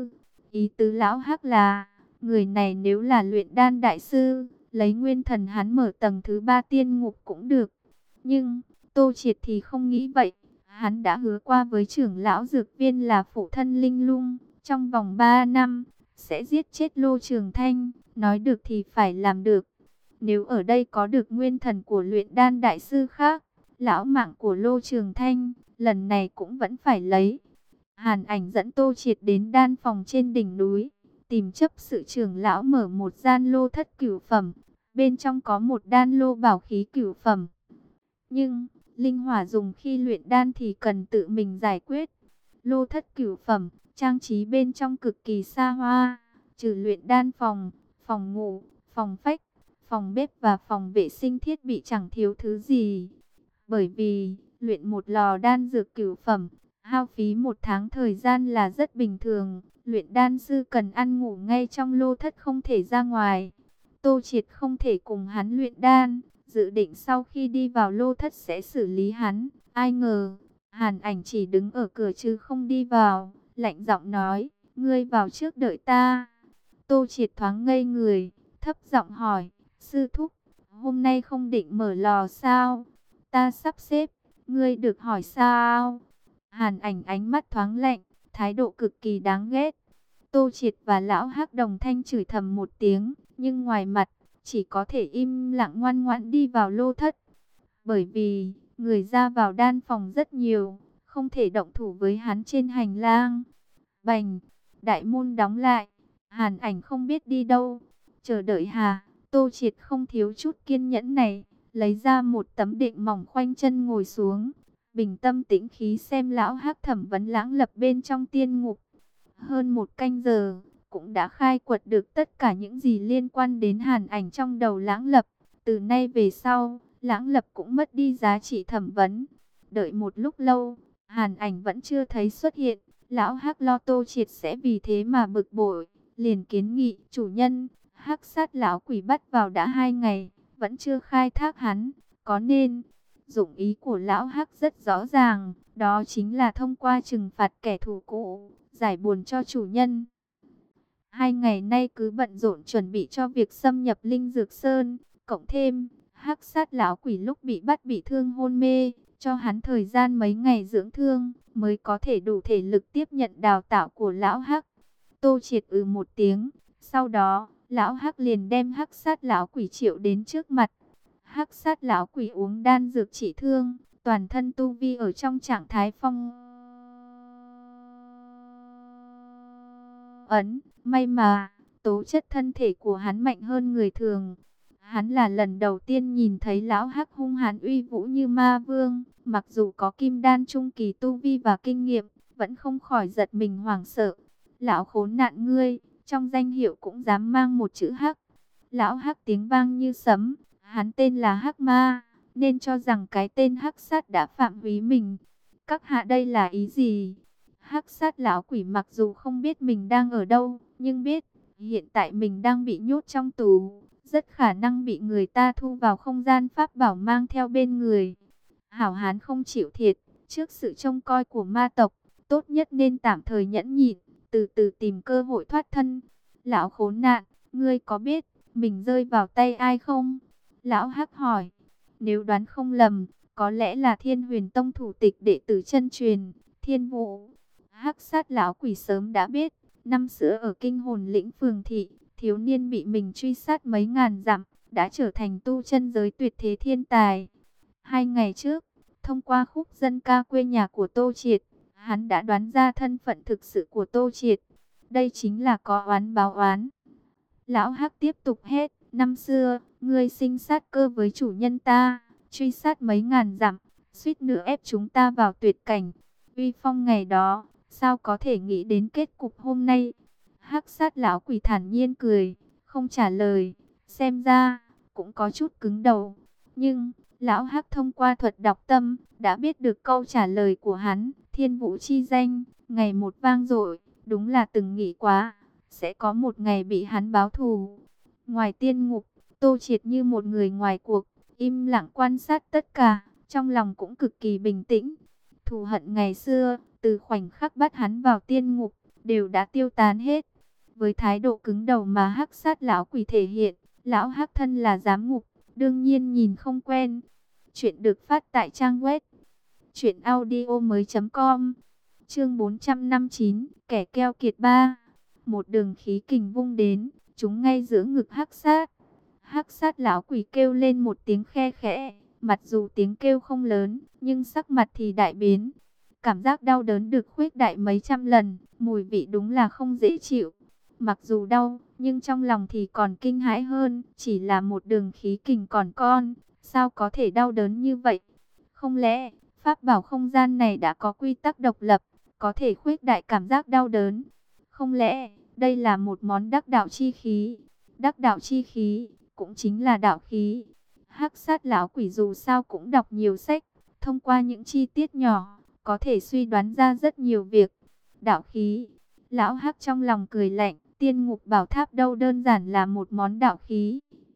Ý tứ lão hắc là, người này nếu là luyện đan đại sư, lấy nguyên thần hắn mở tầng thứ ba tiên ngục cũng được. Nhưng, Tô Triệt thì không nghĩ vậy. Hắn đã hứa qua với trưởng lão dược viên là phụ thân Linh Lung, trong vòng ba năm, sẽ giết chết Lô Trường Thanh, nói được thì phải làm được. Nếu ở đây có được nguyên thần của luyện đan đại sư khác, lão mạng của Lô Trường Thanh, lần này cũng vẫn phải lấy. Hàn Ảnh dẫn Tô Triệt đến đan phòng trên đỉnh núi, tìm chấp sự trưởng lão mở một gian lô thất cửu phẩm, bên trong có một đan lô bảo khí cửu phẩm. Nhưng, linh hỏa dùng khi luyện đan thì cần tự mình giải quyết. Lô thất cửu phẩm, trang trí bên trong cực kỳ xa hoa, trừ luyện đan phòng, phòng ngủ, phòng khách, phòng bếp và phòng vệ sinh thiết bị chẳng thiếu thứ gì. Bởi vì, luyện một lò đan dược cửu phẩm, hao phí một tháng thời gian là rất bình thường. Luyện đan sư cần ăn ngủ ngay trong lô thất không thể ra ngoài. Tô Triệt không thể cùng hắn luyện đan, dự định sau khi đi vào lô thất sẽ xử lý hắn. Ai ngờ, Hàn Ảnh chỉ đứng ở cửa chứ không đi vào, lạnh giọng nói, ngươi vào trước đợi ta. Tô Triệt thoáng ngây người, thấp giọng hỏi, sư thúc, hôm nay không định mở lò sao? Ta sắp xếp, ngươi được hỏi sao? Hàn Ảnh ánh mắt thoáng lạnh, thái độ cực kỳ đáng ghét. Tô Triệt và lão hắc đồng thanh chửi thầm một tiếng, nhưng ngoài mặt, chỉ có thể im lặng ngoan ngoãn đi vào lô thất. Bởi vì, người ra vào đan phòng rất nhiều, không thể động thủ với hắn trên hành lang. Bành, đại môn đóng lại, Hàn Ảnh không biết đi đâu. Chờ đợi hà, Tô Triệt không thiếu chút kiên nhẫn này, lấy ra một tấm định mỏng khoanh chân ngồi xuống. Bình tâm tĩnh khí xem lão hắc thẩm vấn Lãng Lập bên trong tiên ngục. Hơn một canh giờ, cũng đã khai quật được tất cả những gì liên quan đến Hàn Ảnh trong đầu Lãng Lập. Từ nay về sau, Lãng Lập cũng mất đi giá trị thẩm vấn. Đợi một lúc lâu, Hàn Ảnh vẫn chưa thấy xuất hiện. Lão hắc lo Tô Triệt sẽ vì thế mà bực bội, liền kiến nghị chủ nhân, hắc sát lão quỷ bắt vào đã hai ngày, vẫn chưa khai thác hắn, có nên... Dụng ý của lão hắc rất rõ ràng, đó chính là thông qua trừng phạt kẻ thù cũ, giải buồn cho chủ nhân. Hai ngày nay cứ bận rộn chuẩn bị cho việc xâm nhập Linh Dược Sơn, cộng thêm hắc sát lão quỷ lúc bị bắt bị thương hôn mê, cho hắn thời gian mấy ngày dưỡng thương, mới có thể đủ thể lực tiếp nhận đào tạo của lão hắc. Tô Triệt ừ một tiếng, sau đó, lão hắc liền đem hắc sát lão quỷ triệu đến trước mặt. Hắc sát lão quỷ uống đan dược trị thương, toàn thân tu vi ở trong trạng thái phong ấn. May mà, tố chất thân thể của hắn mạnh hơn người thường. Hắn là lần đầu tiên nhìn thấy lão hắc hung hãn uy vũ như ma vương. Mặc dù có kim đan trung kỳ tu vi và kinh nghiệm, vẫn không khỏi giật mình hoảng sợ. Lão khốn nạn ngươi, trong danh hiệu cũng dám mang một chữ hắc. Lão hắc tiếng vang như sấm. Hắn tên là Hắc Ma, nên cho rằng cái tên Hắc Sát đã phạm húy mình. Các hạ đây là ý gì? Hắc Sát lão quỷ mặc dù không biết mình đang ở đâu, nhưng biết hiện tại mình đang bị nhốt trong tù, rất khả năng bị người ta thu vào không gian pháp bảo mang theo bên người. Hảo hán không chịu thiệt, trước sự trông coi của ma tộc, tốt nhất nên tạm thời nhẫn nhịn, từ từ tìm cơ hội thoát thân. Lão khốn nạn, ngươi có biết mình rơi vào tay ai không? Lão hắc hỏi, nếu đoán không lầm, có lẽ là Thiên Huyền Tông thủ tịch đệ tử chân truyền, Thiên Vũ. Hắc sát lão quỷ sớm đã biết, năm xưa ở Kinh Hồn Lĩnh phường thị, thiếu niên bị mình truy sát mấy ngàn dặm, đã trở thành tu chân giới tuyệt thế thiên tài. Hai ngày trước, thông qua khúc dân ca quê nhà của Tô Triệt, hắn đã đoán ra thân phận thực sự của Tô Triệt. Đây chính là có oán báo oán. Lão hắc tiếp tục hét, năm xưa, ngươi sinh sát cơ với chủ nhân ta, truy sát mấy ngàn dặm, suýt nữa ép chúng ta vào tuyệt cảnh. Uy phong ngày đó, sao có thể nghĩ đến kết cục hôm nay? Hắc sát lão quỷ thản nhiên cười, không trả lời, xem ra, cũng có chút cứng đầu. Nhưng, lão hắc thông qua thuật đọc tâm, đã biết được câu trả lời của hắn, Thiên Vũ chi danh, ngày một vang dội, đúng là từng nghĩ quá, sẽ có một ngày bị hắn báo thù. Ngoài tiên ngục, Tô Triệt như một người ngoài cuộc, im lặng quan sát tất cả, trong lòng cũng cực kỳ bình tĩnh. Thù hận ngày xưa, từ khoảnh khắc bắt hắn vào tiên ngục, đều đã tiêu tán hết. Với thái độ cứng đầu mà Hắc Sát lão quỷ thể hiện, lão Hắc thân là giám ngục, đương nhiên nhìn không quen. Chuyện được phát tại trang web truyện audio mới.com. Chương bốn trăm năm mươi chín, kẻ keo kiệt ba. Một đường khí kình vung đến, trúng ngay giữa ngực Hắc Sát. Hắc Sát lão quỷ kêu lên một tiếng khe khẽ, mặc dù tiếng kêu không lớn, nhưng sắc mặt thì đại biến. Cảm giác đau đớn được khuếch đại mấy trăm lần, mùi vị đúng là không dễ chịu. Mặc dù đau, nhưng trong lòng thì còn kinh hãi hơn, chỉ là một đường khí kình còn con, sao có thể đau đớn như vậy? Không lẽ, pháp bảo không gian này đã có quy tắc độc lập, có thể khuếch đại cảm giác đau đớn? Không lẽ, đây là một món đắc đạo chi khí? Đắc đạo chi khí, cũng chính là đạo khí. Hắc Sát lão quỷ dù sao cũng đọc nhiều sách, thông qua những chi tiết nhỏ, có thể suy đoán ra rất nhiều việc. Đạo khí, lão Hắc trong lòng cười lạnh, tiên ngục bảo tháp đâu đơn giản là một món đạo khí.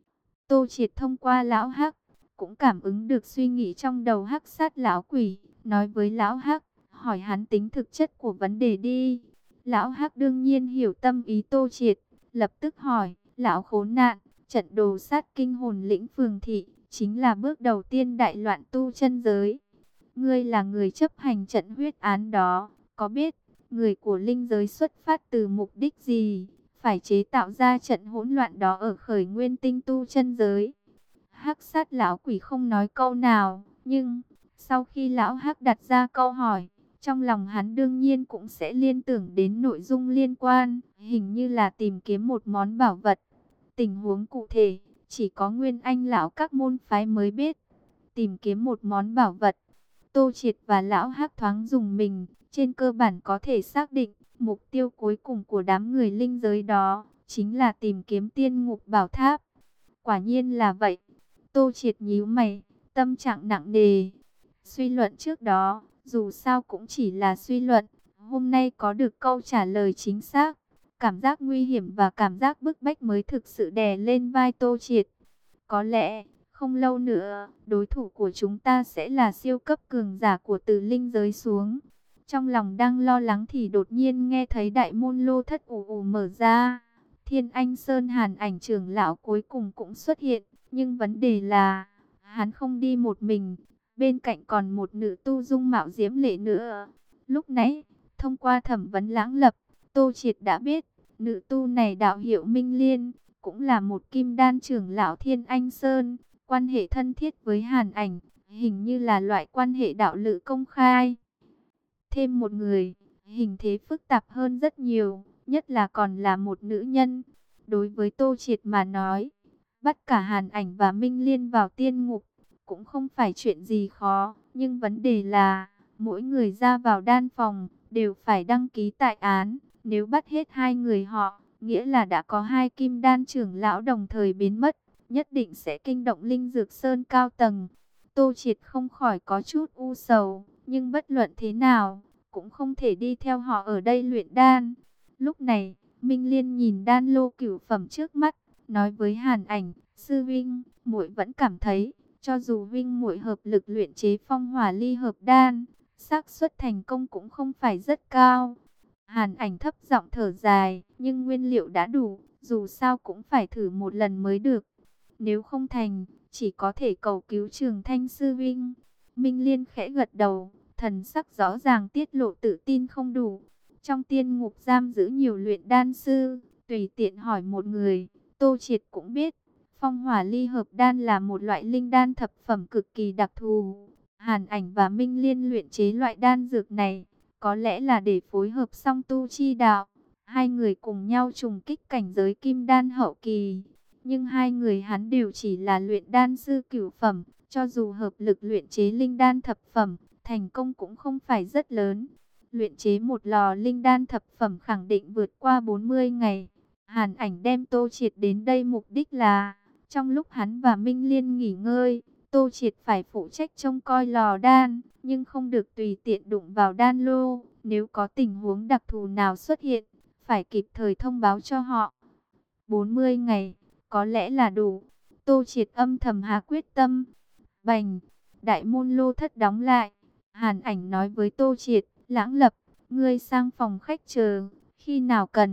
Tô Triệt thông qua lão Hắc, cũng cảm ứng được suy nghĩ trong đầu Hắc Sát lão quỷ, nói với lão Hắc, hỏi hắn tính thực chất của vấn đề đi. Lão Hắc đương nhiên hiểu tâm ý Tô Triệt, lập tức hỏi, lão khốn nạn, trận đồ sát kinh hồn lĩnh phường thị, chính là bước đầu tiên đại loạn tu chân giới. Ngươi là người chấp hành trận huyết án đó, có biết người của linh giới xuất phát từ mục đích gì, phải chế tạo ra trận hỗn loạn đó ở khởi nguyên tinh tu chân giới? Hắc Sát lão quỷ không nói câu nào, nhưng sau khi lão Hắc đặt ra câu hỏi, trong lòng hắn đương nhiên cũng sẽ liên tưởng đến nội dung liên quan, hình như là tìm kiếm một món bảo vật. Tình huống cụ thể, chỉ có Nguyên Anh lão các môn phái mới biết. Tìm kiếm một món bảo vật, Tô Triệt và lão Hắc thoáng dùng mình, trên cơ bản có thể xác định, mục tiêu cuối cùng của đám người linh giới đó, chính là tìm kiếm tiên ngục bảo tháp. Quả nhiên là vậy. Tô Triệt nhíu mày, tâm trạng nặng nề. Suy luận trước đó, dù sao cũng chỉ là suy luận, hôm nay có được câu trả lời chính xác. Cảm giác nguy hiểm và cảm giác bức bách mới thực sự đè lên vai Tô Triệt. Có lẽ, không lâu nữa, đối thủ của chúng ta sẽ là siêu cấp cường giả của từ linh giới xuống. Trong lòng đang lo lắng thì đột nhiên nghe thấy đại môn lô thất ù ù mở ra. Thiên Anh Sơn Hàn Ảnh trưởng lão cuối cùng cũng xuất hiện. Nhưng vấn đề là, hắn không đi một mình, bên cạnh còn một nữ tu dung mạo diễm lệ nữa. Lúc nãy, thông qua thẩm vấn Lãng Lập, Tô Triệt đã biết, nữ tu này đạo hiệu Minh Liên, cũng là một kim đan trưởng lão Thiên Anh Sơn, quan hệ thân thiết với Hàn Ảnh, hình như là loại quan hệ đạo lữ công khai. Thêm một người, hình thế phức tạp hơn rất nhiều, nhất là còn là một nữ nhân. Đối với Tô Triệt mà nói, bắt cả Hàn Ảnh và Minh Liên vào tiên ngục cũng không phải chuyện gì khó, nhưng vấn đề là mỗi người ra vào đan phòng đều phải đăng ký tại án. Nếu bắt hết hai người họ, nghĩa là đã có hai kim đan trưởng lão đồng thời biến mất, nhất định sẽ kinh động Linh Dược Sơn cao tầng. Tô Triệt không khỏi có chút u sầu, nhưng bất luận thế nào, cũng không thể đi theo họ ở đây luyện đan. Lúc này, Minh Liên nhìn đan lô cửu phẩm trước mắt, nói với Hàn Ảnh, sư huynh, muội vẫn cảm thấy, cho dù huynh muội hợp lực luyện chế phong hỏa ly hợp đan, xác suất thành công cũng không phải rất cao. Hàn Ảnh thấp giọng thở dài, nhưng nguyên liệu đã đủ, dù sao cũng phải thử một lần mới được. Nếu không thành, chỉ có thể cầu cứu Trường Thanh sư huynh. Minh Liên khẽ gật đầu, thần sắc rõ ràng tiết lộ tự tin không đủ. Trong tiên ngục giam giữ nhiều luyện đan sư, tùy tiện hỏi một người, Tô Triệt cũng biết, phong hỏa ly hợp đan là một loại linh đan thập phẩm cực kỳ đặc thù. Hàn Ảnh và Minh Liên luyện chế loại đan dược này, có lẽ là để phối hợp song tu chi đạo. Hai người cùng nhau trùng kích cảnh giới kim đan hậu kỳ. Nhưng hai người hắn đều chỉ là luyện đan sư cửu phẩm, cho dù hợp lực luyện chế linh đan thập phẩm, thành công cũng không phải rất lớn. Luyện chế một lò linh đan thập phẩm khẳng định vượt qua bốn mươi ngày. Hàn Ảnh đem Tô Triệt đến đây mục đích là, trong lúc hắn và Minh Liên nghỉ ngơi, Tô Triệt phải phụ trách trông coi lò đan, nhưng không được tùy tiện đụng vào đan lô. Nếu có tình huống đặc thù nào xuất hiện, phải kịp thời thông báo cho họ. bốn mươi ngày, có lẽ là đủ. Tô Triệt âm thầm hạ quyết tâm. Bành, đại môn lô thất đóng lại. Hàn Ảnh nói với Tô Triệt, Lãng Lập, ngươi sang phòng khách chờ, khi nào cần,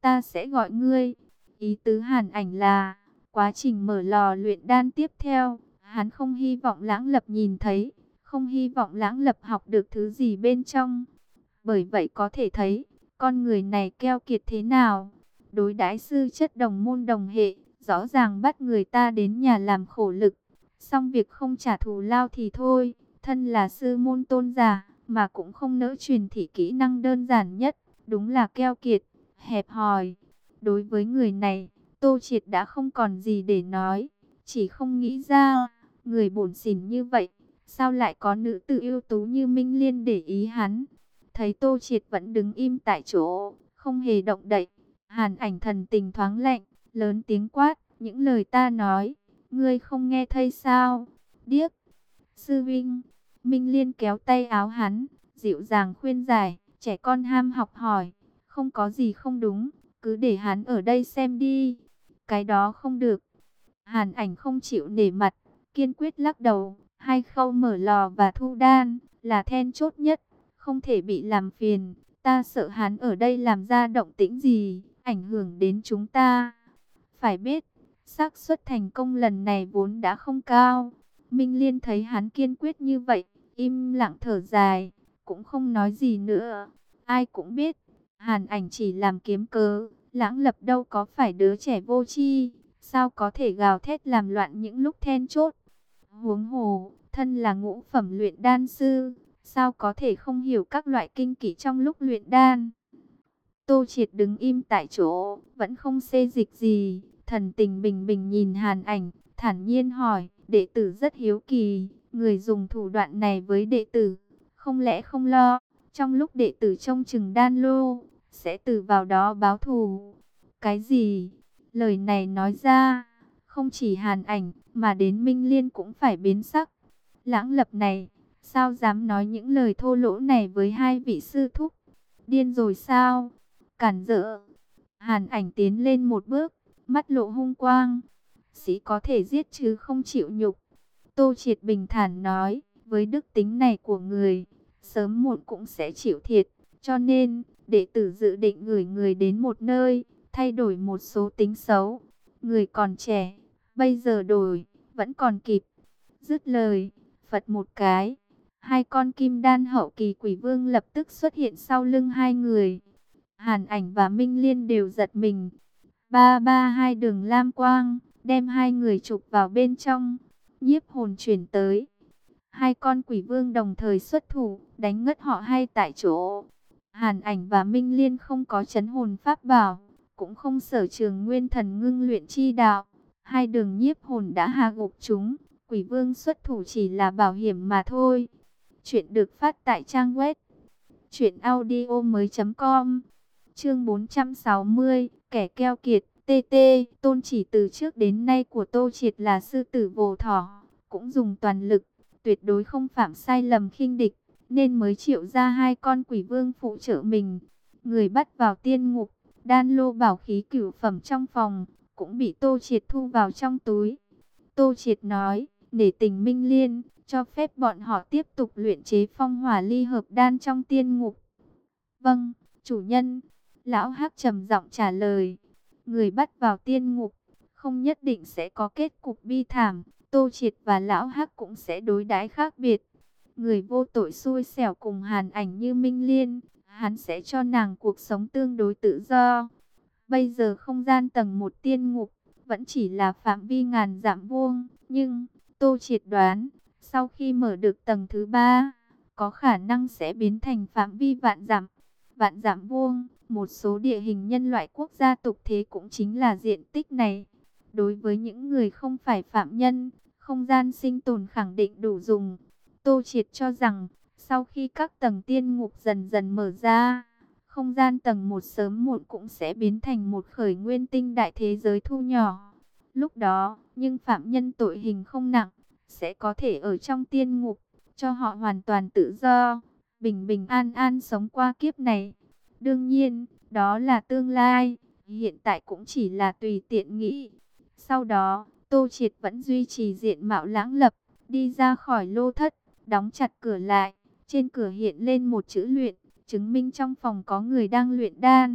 ta sẽ gọi ngươi. Ý tứ Hàn Ảnh là, quá trình mở lò luyện đan tiếp theo, hắn không hy vọng Lãng Lập nhìn thấy, không hy vọng Lãng Lập học được thứ gì bên trong. Bởi vậy có thể thấy, con người này keo kiệt thế nào. Đối đãi sư chất đồng môn đồng hệ, rõ ràng bắt người ta đến nhà làm khổ lực. Xong việc không trả thù lao thì thôi, thân là sư môn tôn giả, mà cũng không nỡ truyền thị kỹ năng đơn giản nhất, đúng là keo kiệt, hẹp hòi. Đối với người này, Tô Triệt đã không còn gì để nói, chỉ không nghĩ ra, người bổn xỉn như vậy, sao lại có nữ tử ưu tú như Minh Liên để ý hắn. Thấy Tô Triệt vẫn đứng im tại chỗ, không hề động đậy, Hàn Ảnh thần tình thoáng lạnh, lớn tiếng quát, những lời ta nói, ngươi không nghe thấy sao? Điếc! Sư Vinh! Minh Liên kéo tay áo hắn, dịu dàng khuyên giải, trẻ con ham học hỏi, không có gì không đúng, cứ để hắn ở đây xem đi. Cái đó không được. Hàn Ảnh không chịu nể mặt, kiên quyết lắc đầu, hai khâu mở lò và thu đan là then chốt nhất, không thể bị làm phiền. Ta sợ hắn ở đây làm ra động tĩnh gì, ảnh hưởng đến chúng ta. Phải biết, xác suất thành công lần này vốn đã không cao. Minh Liên thấy hắn kiên quyết như vậy, im lặng thở dài, cũng không nói gì nữa. Ai cũng biết, Hàn Ảnh chỉ làm kiếm cớ, Lãng Lập đâu có phải đứa trẻ vô tri, sao có thể gào thét làm loạn những lúc then chốt. Huống hồ, thân là ngũ phẩm luyện đan sư, sao có thể không hiểu các loại kinh kỹ trong lúc luyện đan. Tô Triệt đứng im tại chỗ, vẫn không xê dịch gì, thần tình bình bình nhìn Hàn Ảnh, thản nhiên hỏi, đệ tử rất hiếu kỳ, người dùng thủ đoạn này với đệ tử, không lẽ không lo, trong lúc đệ tử trông chừng đan lô, sẽ từ vào đó báo thù. Cái gì? Lời này nói ra, không chỉ Hàn Ảnh, mà đến Minh Liên cũng phải biến sắc. Lãng Lập này, sao dám nói những lời thô lỗ này với hai vị sư thúc? Điên rồi sao? Cản rỡ! Hàn Ảnh tiến lên một bước, mắt lộ hung quang. Sĩ có thể giết chứ không chịu nhục. Tô Triệt bình thản nói, với đức tính này của người, sớm muộn cũng sẽ chịu thiệt. Cho nên, đệ tử dự định gửi người đến một nơi, thay đổi một số tính xấu. Người còn trẻ, bây giờ đổi, vẫn còn kịp. Dứt lời, phật một cái, hai con kim đan hậu kỳ quỷ vương lập tức xuất hiện sau lưng hai người. Hàn Ảnh và Minh Liên đều giật mình. Ba ba hai đường lam quang, đem hai người chụp vào bên trong. Nhiếp hồn chuyển tới. Hai con quỷ vương đồng thời xuất thủ, đánh ngất họ hai tại chỗ. Hàn Ảnh và Minh Liên không có trấn hồn pháp bảo, cũng không sở trường nguyên thần ngưng luyện chi đạo. Hai đường nhiếp hồn đã hạ gục chúng, quỷ vương xuất thủ chỉ là bảo hiểm mà thôi. Chuyện được phát tại trang web truyện audio mới chấm com. Chương bốn trăm sáu mươi, kẻ keo kiệt, tê tê, tôn chỉ từ trước đến nay của Tô Triệt là sư tử vồ thỏ, cũng dùng toàn lực, tuyệt đối không phạm sai lầm khinh địch, nên mới triệu ra hai con quỷ vương phụ trợ mình. Người bắt vào tiên ngục, đan lô bảo khí cửu phẩm trong phòng, cũng bị Tô Triệt thu vào trong túi. Tô Triệt nói, để tình Minh Liên, cho phép bọn họ tiếp tục luyện chế phong hỏa ly hợp đan trong tiên ngục. Vâng, chủ nhân. Lão Hắc trầm giọng trả lời. Người bắt vào tiên ngục, không nhất định sẽ có kết cục bi thảm. Tô Triệt và Lão Hắc cũng sẽ đối đãi khác biệt. Người vô tội xui xẻo cùng Hàn Ảnh như Minh Liên, hắn sẽ cho nàng cuộc sống tương đối tự do. Bây giờ không gian tầng một tiên ngục vẫn chỉ là phạm vi ngàn dặm vuông, nhưng Tô Triệt đoán, sau khi mở được tầng thứ ba, có khả năng sẽ biến thành phạm vi vạn dặm. Vạn dặm vuông, một số địa hình nhân loại quốc gia tục thế cũng chính là diện tích này. Đối với những người không phải phạm nhân, không gian sinh tồn khẳng định đủ dùng. Tô Triệt cho rằng, sau khi các tầng tiên ngục dần dần mở ra, không gian tầng một sớm muộn cũng sẽ biến thành một khởi nguyên tinh đại thế giới thu nhỏ. Lúc đó, nhưng phạm nhân tội hình không nặng, sẽ có thể ở trong tiên ngục, cho họ hoàn toàn tự do, bình bình an an sống qua kiếp này. Đương nhiên, đó là tương lai, hiện tại cũng chỉ là tùy tiện nghĩ. Sau đó, Tô Triệt vẫn duy trì diện mạo Lãng Lập, đi ra khỏi lô thất, đóng chặt cửa lại. Trên cửa hiện lên một chữ luyện, chứng minh trong phòng có người đang luyện đan,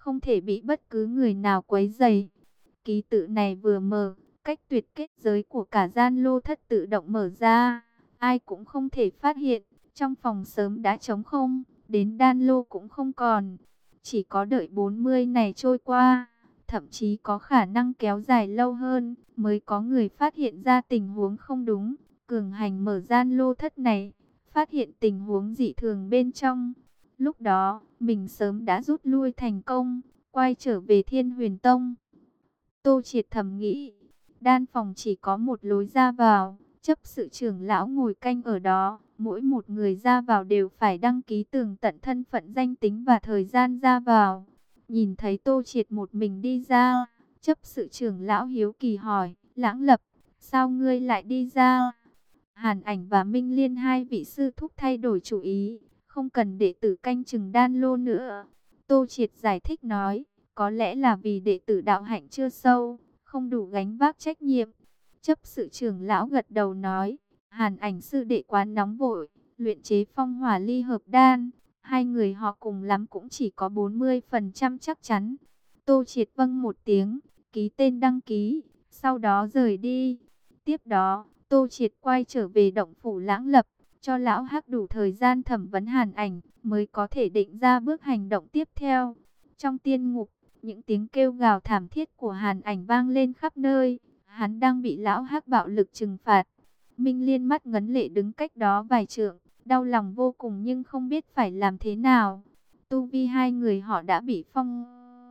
không thể bị bất cứ người nào quấy rầy. Ký tự này vừa mở, cách tuyệt kết giới của cả gian lô thất tự động mở ra, ai cũng không thể phát hiện. Trong phòng sớm đã trống không, đến đan lô cũng không còn. Chỉ có đợi bốn mươi này trôi qua, thậm chí có khả năng kéo dài lâu hơn, mới có người phát hiện ra tình huống không đúng. Cường hành mở gian lô thất này, phát hiện tình huống dị thường bên trong. Lúc đó, mình sớm đã rút lui thành công, quay trở về Thiên Huyền Tông. Tô Triệt thầm nghĩ, đan phòng chỉ có một lối ra vào, chấp sự trưởng lão ngồi canh ở đó. Mỗi một người ra vào đều phải đăng ký tường tận thân phận, danh tính và thời gian ra vào. Nhìn thấy Tô Triệt một mình đi ra, chấp sự trưởng lão hiếu kỳ hỏi, Lãng Lập, sao ngươi lại đi ra? Hàn Ảnh và Minh Liên hai vị sư thúc thay đổi chủ ý, không cần đệ tử canh chừng đan lô nữa. Tô Triệt giải thích nói, có lẽ là vì đệ tử đạo hạnh chưa sâu, không đủ gánh vác trách nhiệm. Chấp sự trưởng lão gật đầu nói, Hàn Ảnh sư đệ quá nóng vội, luyện chế phong hỏa ly hợp đan, hai người họ cùng lắm cũng chỉ có bốn mươi phần trăm chắc chắn. Tô Triệt vâng một tiếng, ký tên đăng ký, sau đó rời đi. Tiếp đó, Tô Triệt quay trở về động phủ Lãng Lập, cho lão Hắc đủ thời gian thẩm vấn Hàn Ảnh, mới có thể định ra bước hành động tiếp theo. Trong tiên ngục, những tiếng kêu gào thảm thiết của Hàn Ảnh vang lên khắp nơi, hắn đang bị lão Hắc bạo lực trừng phạt. Minh Liên mắt ngấn lệ đứng cách đó vài trượng, đau lòng vô cùng nhưng không biết phải làm thế nào. Tu vi hai người họ đã bị phong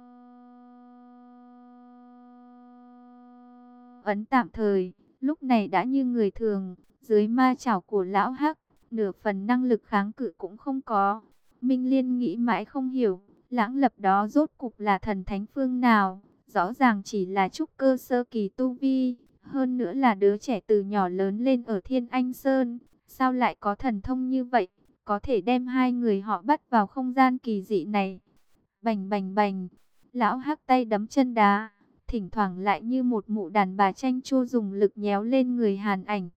ấn tạm thời, lúc này đã như người thường, dưới ma chảo của lão Hắc, nửa phần năng lực kháng cự cũng không có. Minh Liên nghĩ mãi không hiểu, Lãng Lập đó rốt cục là thần thánh phương nào, rõ ràng chỉ là trúc cơ sơ kỳ tu vi, hơn nữa là đứa trẻ từ nhỏ lớn lên ở Thiên Anh Sơn, sao lại có thần thông như vậy, có thể đem hai người họ bắt vào không gian kỳ dị này. Bành bành bành, lão Hắc tay đấm chân đá, thỉnh thoảng lại như một mụ đàn bà chanh chua dùng lực nhéo lên người Hàn Ảnh.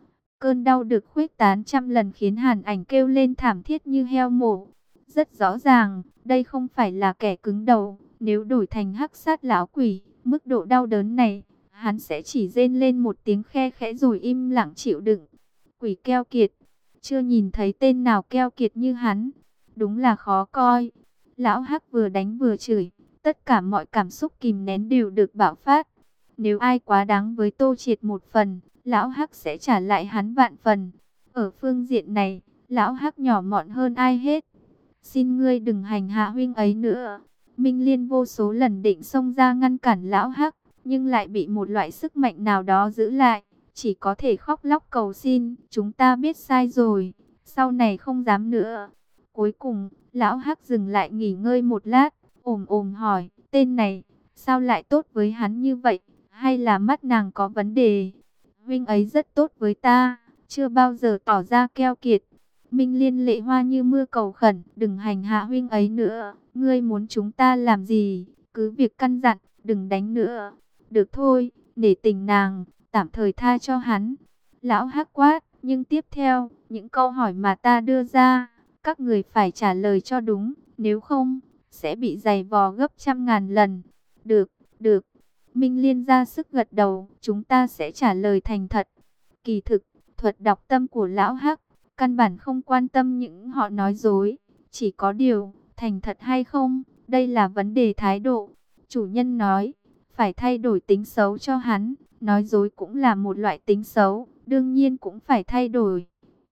Cơn đau được khuếch tán trăm lần khiến Hàn Ảnh kêu lên thảm thiết như heo mổ. Rất rõ ràng, đây không phải là kẻ cứng đầu, nếu đổi thành Hắc Sát lão quỷ, mức độ đau đớn này, hắn sẽ chỉ rên lên một tiếng khe khẽ rồi im lặng chịu đựng. Quỷ keo kiệt, chưa nhìn thấy tên nào keo kiệt như hắn, đúng là khó coi. Lão Hắc vừa đánh vừa chửi, tất cả mọi cảm xúc kìm nén đều được bạo phát. Nếu ai quá đáng với Tô Triệt một phần, lão Hắc sẽ trả lại hắn vạn phần. Ở phương diện này, lão Hắc nhỏ mọn hơn ai hết. Xin ngươi đừng hành hạ huynh ấy nữa. Minh Liên vô số lần định xông ra ngăn cản lão Hắc, nhưng lại bị một loại sức mạnh nào đó giữ lại. Chỉ có thể khóc lóc cầu xin, chúng ta biết sai rồi, sau này không dám nữa. Cuối cùng, lão Hắc dừng lại nghỉ ngơi một lát, ồm ồm hỏi, tên này, sao lại tốt với hắn như vậy, hay là mắt nàng có vấn đề? Huynh ấy rất tốt với ta, chưa bao giờ tỏ ra keo kiệt. Minh Liên lệ hoa như mưa cầu khẩn, đừng hành hạ huynh ấy nữa, ngươi muốn chúng ta làm gì, cứ việc căn dặn, đừng đánh nữa. Được thôi, nể tình nàng, tạm thời tha cho hắn. Lão Hắc quát, nhưng tiếp theo, những câu hỏi mà ta đưa ra, các người phải trả lời cho đúng, nếu không, sẽ bị giày vò gấp trăm ngàn lần. Được, được. Minh Liên ra sức gật đầu, chúng ta sẽ trả lời thành thật. Kỳ thực, thuật đọc tâm của lão Hắc, căn bản không quan tâm những họ nói dối. Chỉ có điều, thành thật hay không, đây là vấn đề thái độ. Chủ nhân nói, phải thay đổi tính xấu cho hắn, nói dối cũng là một loại tính xấu, đương nhiên cũng phải thay đổi.